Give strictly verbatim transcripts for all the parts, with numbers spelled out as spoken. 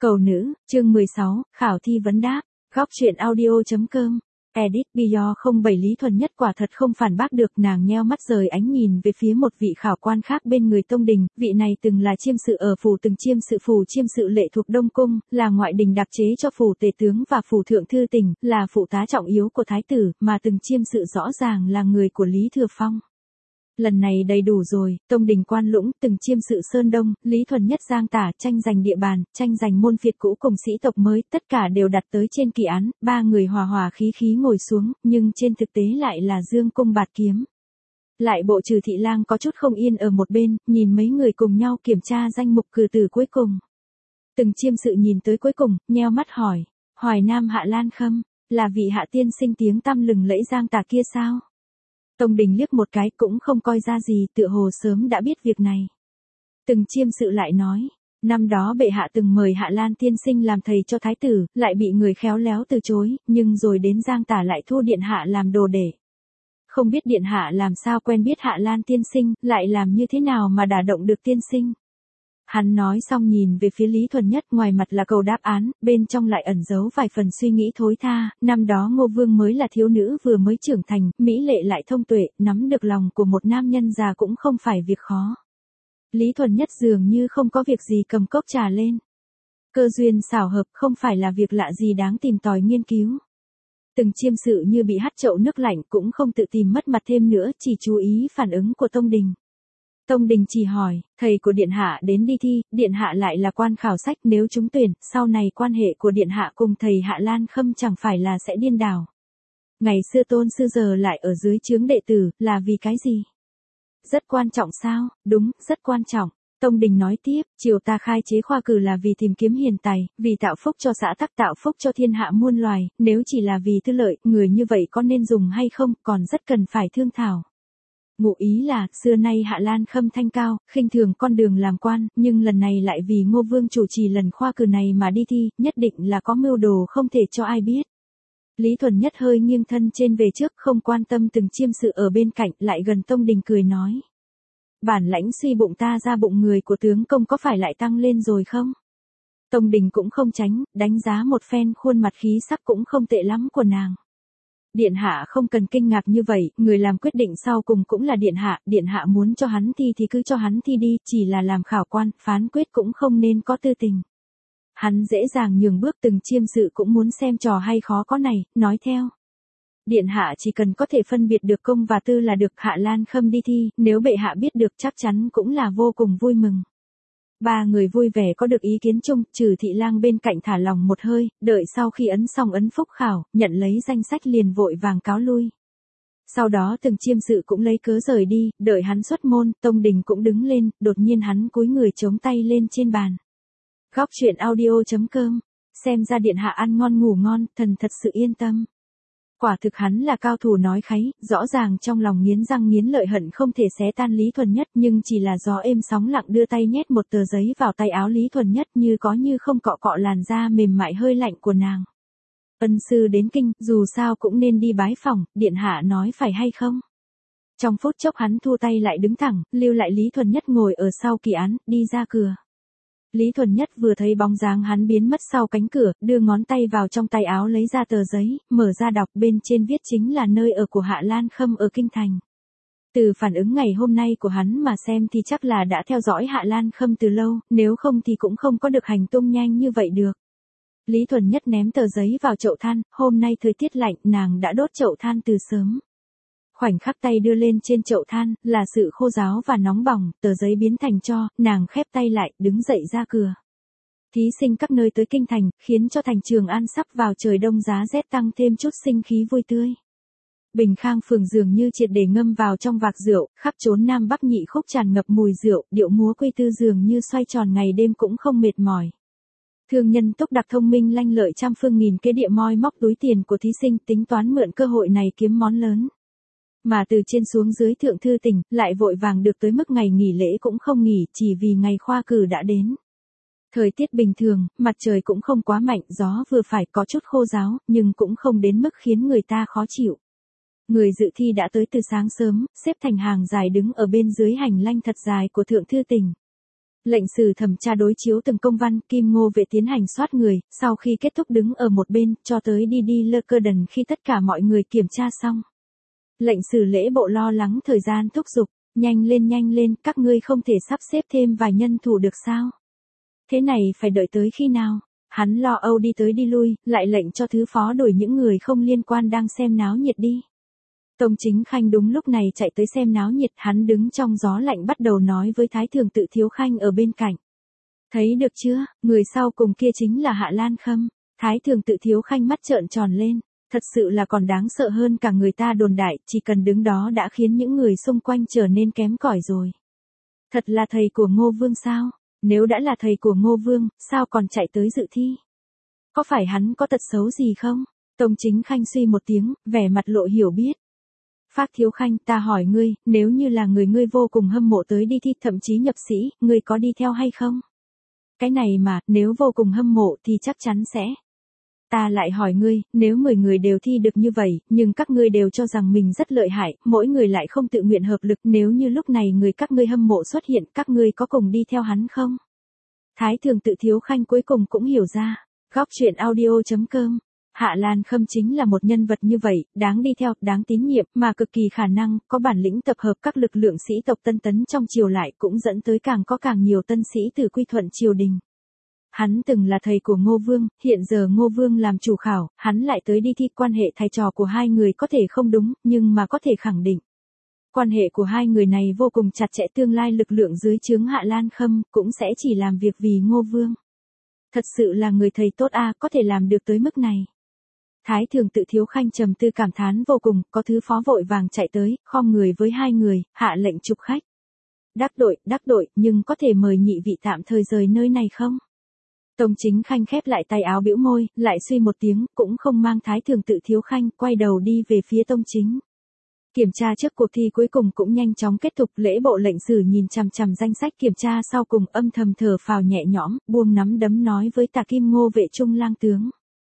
Cầu nữ, chương mười sáu, khảo thi vấn đáp, góc truyện audio.com, edit video không bảy Lý Thuần Nhất quả thật không phản bác được, nàng nheo mắt rời ánh nhìn về phía một vị khảo quan khác bên người Tông Đình, vị này từng là chiêm sự ở phủ từng chiêm sự phủ chiêm sự lệ thuộc Đông Cung, là ngoại đình đặc chế cho phủ tể tướng và phủ thượng thư tỉnh, là phụ tá trọng yếu của thái tử, mà từng chiêm sự rõ ràng là người của Lý Thừa Phong. Lần này đầy đủ rồi, Tông Đình Quan Lũng, từng chiêm sự Sơn Đông, Lý Thuần Nhất Giang Tả, tranh giành địa bàn, tranh giành môn phiệt cũ cùng sĩ tộc mới, tất cả đều đặt tới trên kỳ án, ba người hòa hòa khí khí ngồi xuống, nhưng trên thực tế lại là dương cung bạt kiếm. Lại bộ Trừ Thị Lang có chút không yên ở một bên, nhìn mấy người cùng nhau kiểm tra danh mục cử tử cuối cùng. Từng chiêm sự nhìn tới cuối cùng, nheo mắt hỏi, Hoài Nam Hạ Lan Khâm, là vị hạ tiên sinh tiếng tăm lừng lẫy Giang Tả kia sao? Tông Đình liếc một cái cũng không coi ra gì, tựa hồ sớm đã biết việc này. Từng chiêm sự lại nói, năm đó bệ hạ từng mời Hạ Lan tiên sinh làm thầy cho thái tử, lại bị người khéo léo từ chối, nhưng rồi đến Giang Tả lại thu điện hạ làm đồ để. Không biết điện hạ làm sao quen biết Hạ Lan tiên sinh, lại làm như thế nào mà đả động được tiên sinh. Hắn nói xong nhìn về phía Lý Thuần Nhất, ngoài mặt là cầu đáp án, bên trong lại ẩn giấu vài phần suy nghĩ thối tha, năm đó Ngô Vương mới là thiếu nữ vừa mới trưởng thành, mỹ lệ lại thông tuệ, nắm được lòng của một nam nhân già cũng không phải việc khó. Lý Thuần Nhất dường như không có việc gì cầm cốc trà lên. Cơ duyên xảo hợp không phải là việc lạ gì đáng tìm tòi nghiên cứu. Từng chiêm sự như bị hắt chậu nước lạnh cũng không tự tìm mất mặt thêm nữa, chỉ chú ý phản ứng của Tông Đình. Tông Đình chỉ hỏi, thầy của Điện Hạ đến đi thi, Điện Hạ lại là quan khảo sách, nếu trúng tuyển, sau này quan hệ của Điện Hạ cùng thầy Hạ Lan Khâm chẳng phải là sẽ điên đảo. Ngày xưa tôn sư giờ lại ở dưới trướng đệ tử, là vì cái gì? Rất quan trọng sao? Đúng, rất quan trọng. Tông Đình nói tiếp, triều ta khai chế khoa cử là vì tìm kiếm hiền tài, vì tạo phúc cho xã tắc, tạo phúc cho thiên hạ muôn loài, nếu chỉ là vì tư lợi, người như vậy có nên dùng hay không, còn rất cần phải thương thảo. Ngụ ý là, xưa nay Hạ Lan Khâm thanh cao, khinh thường con đường làm quan, nhưng lần này lại vì Ngô Vương chủ trì lần khoa cử này mà đi thi, nhất định là có mưu đồ không thể cho ai biết. Lý Thuần Nhất hơi nghiêng thân trên về trước, không quan tâm từng chiêm sự ở bên cạnh, lại gần Tông Đình cười nói. Bản lãnh suy bụng ta ra bụng người của tướng công có phải lại tăng lên rồi không? Tông Đình cũng không tránh, đánh giá một phen khuôn mặt khí sắc cũng không tệ lắm của nàng. Điện hạ không cần kinh ngạc như vậy, người làm quyết định sau cùng cũng là điện hạ, điện hạ muốn cho hắn thi thì cứ cho hắn thi đi, chỉ là làm khảo quan, phán quyết cũng không nên có tư tình. Hắn dễ dàng nhường bước, từng chiêm sự cũng muốn xem trò hay khó có này, nói theo. Điện hạ chỉ cần có thể phân biệt được công và tư là được. Hạ Lan Khâm đi thi, nếu bệ hạ biết được chắc chắn cũng là vô cùng vui mừng. Ba người vui vẻ có được ý kiến chung, Trừ Thị Lang bên cạnh thả lòng một hơi, đợi sau khi ấn xong ấn phúc khảo, nhận lấy danh sách liền vội vàng cáo lui. Sau đó từng chiêm sự cũng lấy cớ rời đi, đợi hắn xuất môn, Tông Đình cũng đứng lên, đột nhiên hắn cúi người chống tay lên trên bàn. Góc truyện audio.com, xem ra điện hạ ăn ngon ngủ ngon, thần thật sự yên tâm. Quả thực hắn là cao thủ nói kháy, rõ ràng trong lòng nghiến răng nghiến lợi hận không thể xé tan Lý Thuần Nhất, nhưng chỉ là gió êm sóng lặng đưa tay nhét một tờ giấy vào tay áo Lý Thuần Nhất, như có như không cọ cọ làn da mềm mại hơi lạnh của nàng. Ân sư đến kinh, dù sao cũng nên đi bái phỏng, điện hạ nói phải hay không? Trong phút chốc hắn thu tay lại đứng thẳng, lưu lại Lý Thuần Nhất ngồi ở sau kỳ án, đi ra cửa. Lý Thuần Nhất vừa thấy bóng dáng hắn biến mất sau cánh cửa, đưa ngón tay vào trong tay áo lấy ra tờ giấy, mở ra đọc, bên trên viết chính là nơi ở của Hạ Lan Khâm ở Kinh Thành. Từ phản ứng ngày hôm nay của hắn mà xem thì chắc là đã theo dõi Hạ Lan Khâm từ lâu, nếu không thì cũng không có được hành tung nhanh như vậy được. Lý Thuần Nhất ném tờ giấy vào chậu than, hôm nay thời tiết lạnh, nàng đã đốt chậu than từ sớm. Khoảnh khắc tay đưa lên trên chậu than, là sự khô ráo và nóng bỏng, tờ giấy biến thành tro, nàng khép tay lại, đứng dậy ra cửa. Thí sinh các nơi tới kinh thành, khiến cho thành Trường An sắp vào trời đông giá rét tăng thêm chút sinh khí vui tươi. Bình Khang phường dường như triệt để ngâm vào trong vạc rượu, khắp chốn Nam Bắc nhị khúc tràn ngập mùi rượu, điệu múa quy tư dường như xoay tròn ngày đêm cũng không mệt mỏi. Thương nhân túc đặc thông minh lanh lợi trăm phương nghìn kế địa moi móc túi tiền của thí sinh, tính toán mượn cơ hội này kiếm món lớn. Mà từ trên xuống dưới thượng thư tỉnh, lại vội vàng được tới mức ngày nghỉ lễ cũng không nghỉ, chỉ vì ngày khoa cử đã đến. Thời tiết bình thường, mặt trời cũng không quá mạnh, gió vừa phải, có chút khô ráo, nhưng cũng không đến mức khiến người ta khó chịu. Người dự thi đã tới từ sáng sớm, xếp thành hàng dài đứng ở bên dưới hành lang thật dài của thượng thư tỉnh. Lệnh sử thẩm tra đối chiếu từng công văn, Kim Ngô Vệ tiến hành soát người, sau khi kết thúc đứng ở một bên, cho tới đi đi lơ cơ đần khi tất cả mọi người kiểm tra xong. Lệnh sử lễ bộ lo lắng thời gian thúc giục, nhanh lên nhanh lên, các ngươi không thể sắp xếp thêm vài nhân thủ được sao? Thế này phải đợi tới khi nào? Hắn lo âu đi tới đi lui, lại lệnh cho thứ phó đuổi những người không liên quan đang xem náo nhiệt đi. Tông Chính Khanh đúng lúc này chạy tới xem náo nhiệt, hắn đứng trong gió lạnh bắt đầu nói với Thái Thường Tự Thiếu Khanh ở bên cạnh. Thấy được chưa, người sau cùng kia chính là Hạ Lan Khâm. Thái Thường Tự Thiếu Khanh mắt trợn tròn lên, thật sự là còn đáng sợ hơn cả người ta đồn đại, chỉ cần đứng đó đã khiến những người xung quanh trở nên kém cỏi rồi. Thật là thầy của Ngô Vương sao? Nếu đã là thầy của Ngô Vương, sao còn chạy tới dự thi? Có phải hắn có tật xấu gì không? Tông Chính Khanh suy một tiếng, vẻ mặt lộ hiểu biết. Phác Thiếu Khanh, ta hỏi ngươi, nếu như là người ngươi vô cùng hâm mộ tới đi thi, thậm chí nhập sĩ, ngươi có đi theo hay không? Cái này mà, nếu vô cùng hâm mộ thì chắc chắn sẽ. Ta lại hỏi ngươi, nếu mười người đều thi được như vậy, nhưng các ngươi đều cho rằng mình rất lợi hại, mỗi người lại không tự nguyện hợp lực, nếu như lúc này người các ngươi hâm mộ xuất hiện, các ngươi có cùng đi theo hắn không? Thái Thường Tự Thiếu Khanh cuối cùng cũng hiểu ra. Góc truyện audio chấm com. Hạ Lan Khâm chính là một nhân vật như vậy, đáng đi theo, đáng tín nhiệm, mà cực kỳ khả năng, có bản lĩnh tập hợp các lực lượng sĩ tộc Tân Tấn trong triều lại cũng dẫn tới càng có càng nhiều tân sĩ từ quy thuận triều đình. Hắn từng là thầy của Ngô Vương, hiện giờ Ngô Vương làm chủ khảo, hắn lại tới đi thi, quan hệ thầy trò của hai người có thể không đúng, nhưng mà có thể khẳng định. Quan hệ của hai người này vô cùng chặt chẽ, tương lai lực lượng dưới trướng Hạ Lan Khâm cũng sẽ chỉ làm việc vì Ngô Vương. Thật sự là người thầy tốt a, có thể làm được tới mức này. Thái Thường Tự Thiếu Khanh trầm tư cảm thán vô cùng, có thứ phó vội vàng chạy tới, khom người với hai người, hạ lệnh trục khách. Đắc đội, đắc đội, nhưng có thể mời nhị vị tạm thời rời nơi này không? Tông Chính Khanh khép lại tay áo bĩu môi, lại suy một tiếng, cũng không mang Thái Thường Tự Thiếu Khanh, quay đầu đi về phía Tông Chính. Kiểm tra trước cuộc thi cuối cùng cũng nhanh chóng kết thúc, lễ bộ lệnh sử nhìn chằm chằm danh sách kiểm tra sau cùng âm thầm thở phào nhẹ nhõm, buông nắm đấm nói với Tả Kim Ngô Vệ Trung lang tướng.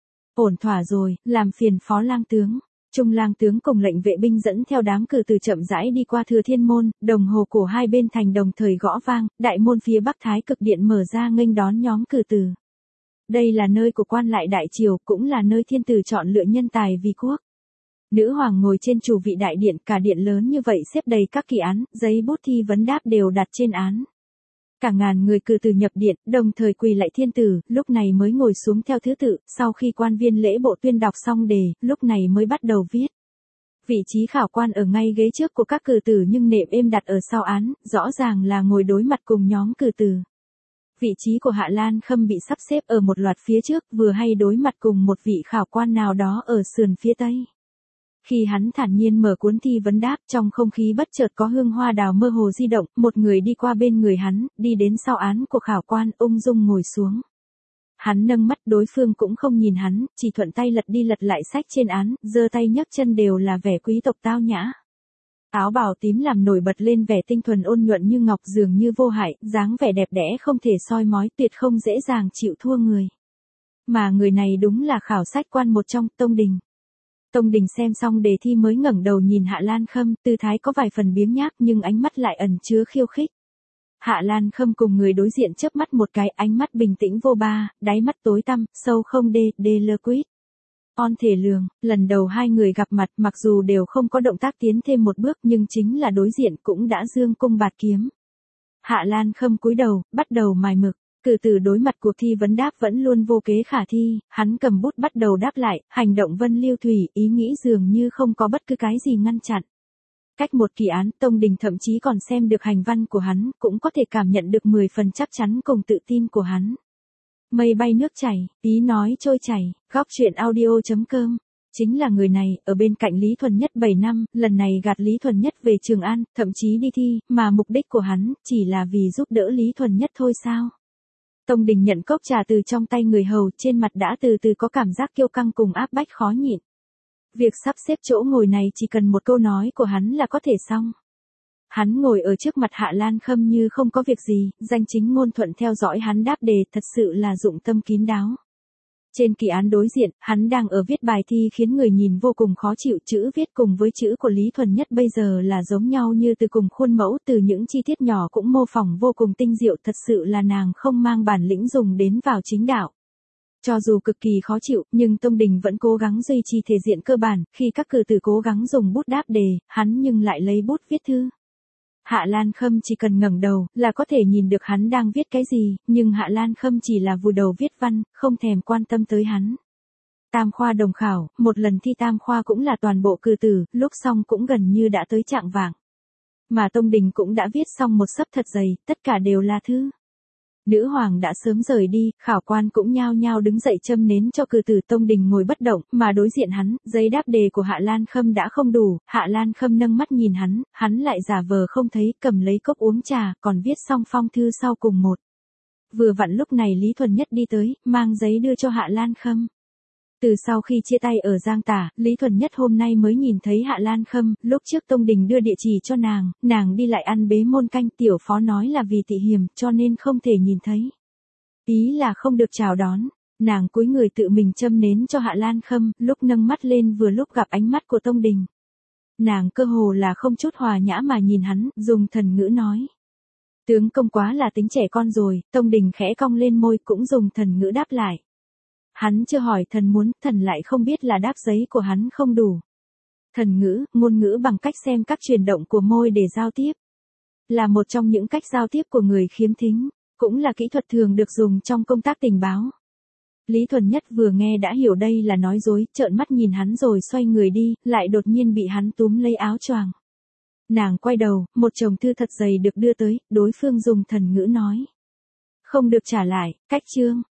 Ổn thỏa rồi, làm phiền Phó lang tướng. Trung lang tướng cùng lệnh vệ binh dẫn theo đám cử từ chậm rãi đi qua Thừa Thiên môn, đồng hồ cổ hai bên thành đồng thời gõ vang, đại môn phía Bắc Thái Cực Điện mở ra nghênh đón nhóm cử từ. Đây là nơi của quan lại đại triều, cũng là nơi thiên tử chọn lựa nhân tài vì quốc. Nữ hoàng ngồi trên chủ vị đại điện, cả điện lớn như vậy xếp đầy các kỳ án, giấy bút thi vấn đáp đều đặt trên án. Cả ngàn người cử từ nhập điện, đồng thời quỳ lạy thiên tử, lúc này mới ngồi xuống theo thứ tự, sau khi quan viên lễ bộ tuyên đọc xong đề, lúc này mới bắt đầu viết. Vị trí khảo quan ở ngay ghế trước của các cử tử nhưng nệm êm đặt ở sau án, rõ ràng là ngồi đối mặt cùng nhóm cử tử. Vị trí của Hạ Lan Khâm bị sắp xếp ở một loạt phía trước, vừa hay đối mặt cùng một vị khảo quan nào đó ở sườn phía tây. Khi hắn thản nhiên mở cuốn thi vấn đáp, trong không khí bất chợt có hương hoa đào mơ hồ di động, một người đi qua bên người hắn, đi đến sau án của khảo quan, ung dung ngồi xuống. Hắn nâng mắt, đối phương cũng không nhìn hắn, chỉ thuận tay lật đi lật lại sách trên án, giơ tay nhấc chân đều là vẻ quý tộc tao nhã. Áo bào tím làm nổi bật lên vẻ tinh thuần ôn nhuận như ngọc, dường như vô hại, dáng vẻ đẹp đẽ không thể soi mói, tuyệt không dễ dàng chịu thua người. Mà người này đúng là khảo sách quan một trong, Tông Đình. Tông Đình xem xong đề thi mới ngẩng đầu nhìn Hạ Lan Khâm, tư thái có vài phần biếng nhác nhưng ánh mắt lại ẩn chứa khiêu khích. Hạ Lan Khâm cùng người đối diện chớp mắt một cái, ánh mắt bình tĩnh vô ba, đáy mắt tối tăm, sâu không đê, đê lơ quýt. On thể lường, lần đầu hai người gặp mặt mặc dù đều không có động tác tiến thêm một bước nhưng chính là đối diện cũng đã giương cung bạt kiếm. Hạ Lan Khâm cúi đầu, bắt đầu mài mực. Cử từ đối mặt cuộc thi vấn đáp vẫn luôn vô kế khả thi, hắn cầm bút bắt đầu đáp lại, hành động vân lưu thủy, ý nghĩ dường như không có bất cứ cái gì ngăn chặn. Cách một kỳ án, Tông Đình thậm chí còn xem được hành văn của hắn, cũng có thể cảm nhận được mười phần chắc chắn cùng tự tin của hắn. Mây bay nước chảy, ý nói trôi chảy, góc truyện audio chấm com. Chính là người này, ở bên cạnh Lý Thuần Nhất bảy năm, lần này gạt Lý Thuần Nhất về Trường An, thậm chí đi thi, mà mục đích của hắn, chỉ là vì giúp đỡ Lý Thuần Nhất thôi sao? Tông Đình nhận cốc trà từ trong tay người hầu, trên mặt đã từ từ có cảm giác kiêu căng cùng áp bách khó nhịn. Việc sắp xếp chỗ ngồi này chỉ cần một câu nói của hắn là có thể xong. Hắn ngồi ở trước mặt Hạ Lan Khâm như không có việc gì, danh chính ngôn thuận theo dõi hắn đáp đề, thật sự là dụng tâm kín đáo. Trên kỳ án đối diện, hắn đang ở viết bài thi khiến người nhìn vô cùng khó chịu, chữ viết cùng với chữ của Lý Thuần Nhất bây giờ là giống nhau như từ cùng khuôn mẫu, từ những chi tiết nhỏ cũng mô phỏng vô cùng tinh diệu, thật sự là nàng không mang bản lĩnh dùng đến vào chính đạo. Cho dù cực kỳ khó chịu, nhưng Tông Đình vẫn cố gắng duy trì thể diện cơ bản, khi các cử tử cố gắng dùng bút đáp đề, hắn nhưng lại lấy bút viết thư. Hạ Lan Khâm chỉ cần ngẩng đầu, là có thể nhìn được hắn đang viết cái gì, nhưng Hạ Lan Khâm chỉ là vùi đầu viết văn, không thèm quan tâm tới hắn. Tam khoa đồng khảo, một lần thi tam khoa cũng là toàn bộ cử tử, lúc xong cũng gần như đã tới trạng vạng. Mà Tông Đình cũng đã viết xong một xấp thật dày, tất cả đều là thư. Nữ hoàng đã sớm rời đi, khảo quan cũng nhao nhao đứng dậy châm nến cho cử tử. Tông Đình ngồi bất động, mà đối diện hắn, giấy đáp đề của Hạ Lan Khâm đã không đủ, Hạ Lan Khâm nâng mắt nhìn hắn, hắn lại giả vờ không thấy, cầm lấy cốc uống trà, còn viết xong phong thư sau cùng một. Vừa vặn lúc này Lý Thuần Nhất đi tới, mang giấy đưa cho Hạ Lan Khâm. Từ sau khi chia tay ở Giang Tả, Lý Thuần Nhất hôm nay mới nhìn thấy Hạ Lan Khâm, lúc trước Tông Đình đưa địa chỉ cho nàng, nàng đi lại ăn bế môn canh, tiểu phó nói là vì tị hiểm, cho nên không thể nhìn thấy. Ý là không được chào đón, nàng cúi người tự mình châm nến cho Hạ Lan Khâm, lúc nâng mắt lên vừa lúc gặp ánh mắt của Tông Đình. Nàng cơ hồ là không chút hòa nhã mà nhìn hắn, dùng thần ngữ nói. Tướng công quá là tính trẻ con rồi, Tông Đình khẽ cong lên môi cũng dùng thần ngữ đáp lại. Hắn chưa hỏi thần muốn, thần lại không biết là đáp giấy của hắn không đủ. Thần ngữ, ngôn ngữ bằng cách xem các chuyển động của môi để giao tiếp. Là một trong những cách giao tiếp của người khiếm thính, cũng là kỹ thuật thường được dùng trong công tác tình báo. Lý Thuần Nhất vừa nghe đã hiểu đây là nói dối, trợn mắt nhìn hắn rồi xoay người đi, lại đột nhiên bị hắn túm lấy áo choàng. Nàng quay đầu, một chồng thư thật dày được đưa tới, đối phương dùng thần ngữ nói. Không được trả lại, cách chương.